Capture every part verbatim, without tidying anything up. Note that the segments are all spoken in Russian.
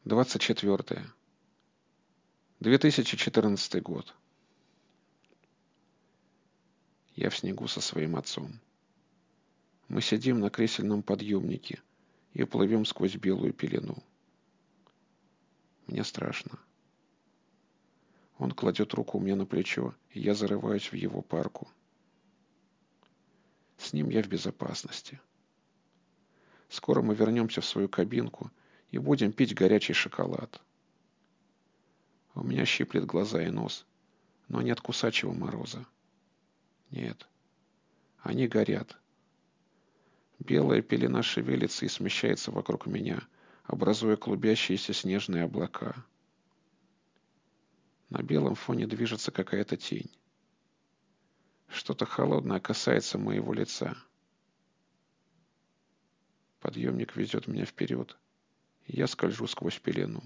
двадцать четвёртое. две тысячи четырнадцатый год. Я в снегу со своим отцом. Мы сидим на кресельном подъемнике и плывем сквозь белую пелену. Мне страшно. Он кладет руку мне на плечо, и я зарываюсь в его парку. С ним я в безопасности. Скоро мы вернемся в свою кабинку и будем пить горячий шоколад. У меня щиплет глаза и нос, но не от кусачего мороза. Нет, они горят. Белая пелена шевелится и смещается вокруг меня, образуя клубящиеся снежные облака. На белом фоне движется какая-то тень. Что-то холодное касается моего лица. Подъемник везет меня вперед, и я скольжу сквозь пелену.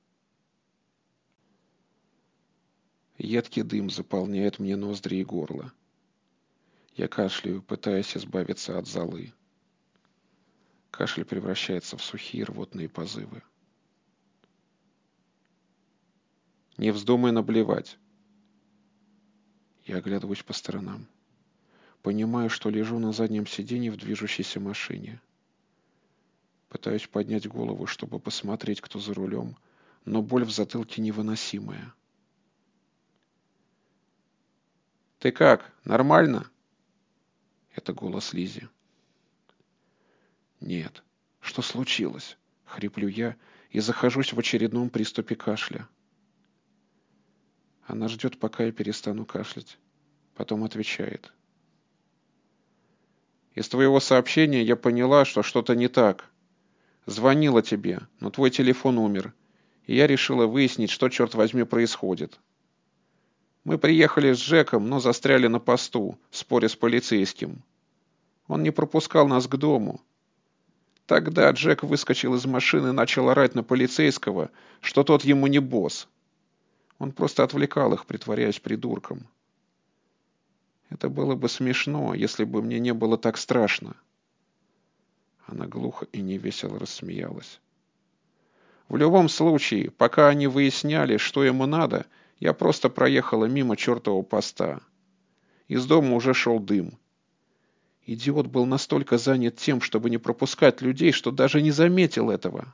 Едкий дым заполняет мне ноздри и горло. Я кашляю, пытаясь избавиться от золы. Кашель превращается в сухие рвотные позывы. Не вздумай наблевать. Я оглядываюсь по сторонам. Понимаю, что лежу на заднем сиденье в движущейся машине. Пытаюсь поднять голову, чтобы посмотреть, кто за рулем, но боль в затылке невыносимая. «Ты как? Нормально?» Это голос Лизи. «Нет. Что случилось?» — хриплю я и захожусь в очередном приступе кашля. Она ждет, пока я перестану кашлять. Потом отвечает. «Из твоего сообщения я поняла, что что-то не так. Звонила тебе, но твой телефон умер, и я решила выяснить, что, черт возьми, происходит. Мы приехали с Джеком, но застряли на посту, споря с полицейским. Он не пропускал нас к дому. Тогда Джек выскочил из машины и начал орать на полицейского, что тот ему не босс. Он просто отвлекал их, притворяясь придурком. Это было бы смешно, если бы мне не было так страшно». Она глухо и невесело рассмеялась. «В любом случае, пока они выясняли, что ему надо, я просто проехала мимо чертового поста. Из дома уже шел дым. Идиот был настолько занят тем, чтобы не пропускать людей, что даже не заметил этого».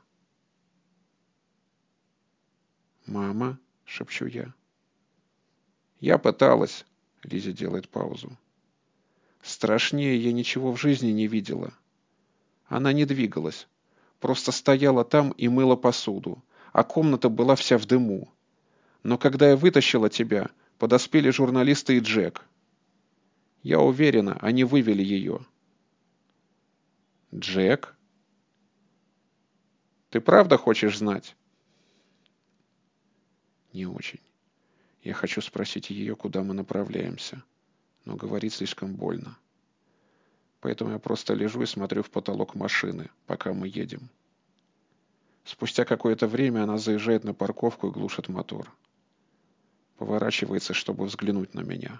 «Мама», — шепчу я. «Я пыталась», — Лиза делает паузу. «Страшнее я ничего в жизни не видела. Она не двигалась, просто стояла там и мыла посуду, а комната была вся в дыму. Но когда я вытащила тебя, подоспели журналисты и Джек. Я уверена, они вывели ее». «Джек? Ты правда хочешь знать?» «Не очень. Я хочу спросить ее, куда мы направляемся, но говорить слишком больно. Поэтому я просто лежу и смотрю в потолок машины, пока мы едем. Спустя какое-то время она заезжает на парковку и глушит мотор. Поворачивается, чтобы взглянуть на меня.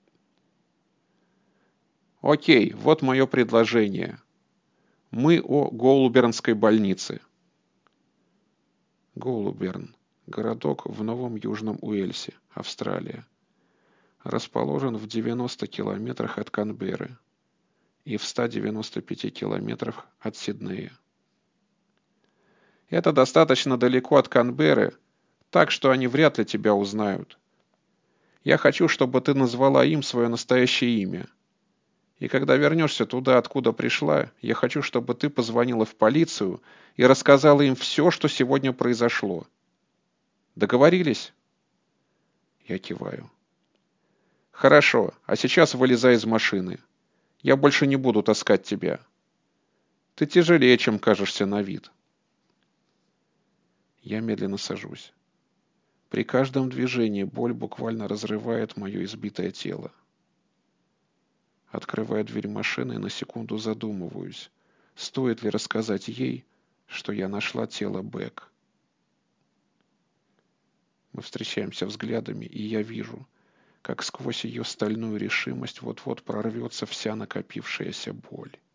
«Окей, вот мое предложение. Мы о Гоулбернской больнице». Гоулберн – городок в Новом Южном Уэльсе, Австралия. Расположен в девяноста километрах от Канберры и в ста девяноста пяти километрах от Сиднея. Это достаточно далеко от Канберры, так что они вряд ли тебя узнают. Я хочу, чтобы ты назвала им свое настоящее имя. И когда вернешься туда, откуда пришла, я хочу, чтобы ты позвонила в полицию и рассказала им все, что сегодня произошло. Договорились?» Я киваю. «Хорошо, а сейчас вылезай из машины. Я больше не буду таскать тебя. Ты тяжелее, чем кажешься на вид». Я медленно сажусь. При каждом движении боль буквально разрывает мое избитое тело. Открываю дверь машины и на секунду задумываюсь, стоит ли рассказать ей, что я нашла тело Бек. Мы встречаемся взглядами, и я вижу, как сквозь ее стальную решимость вот-вот прорвется вся накопившаяся боль.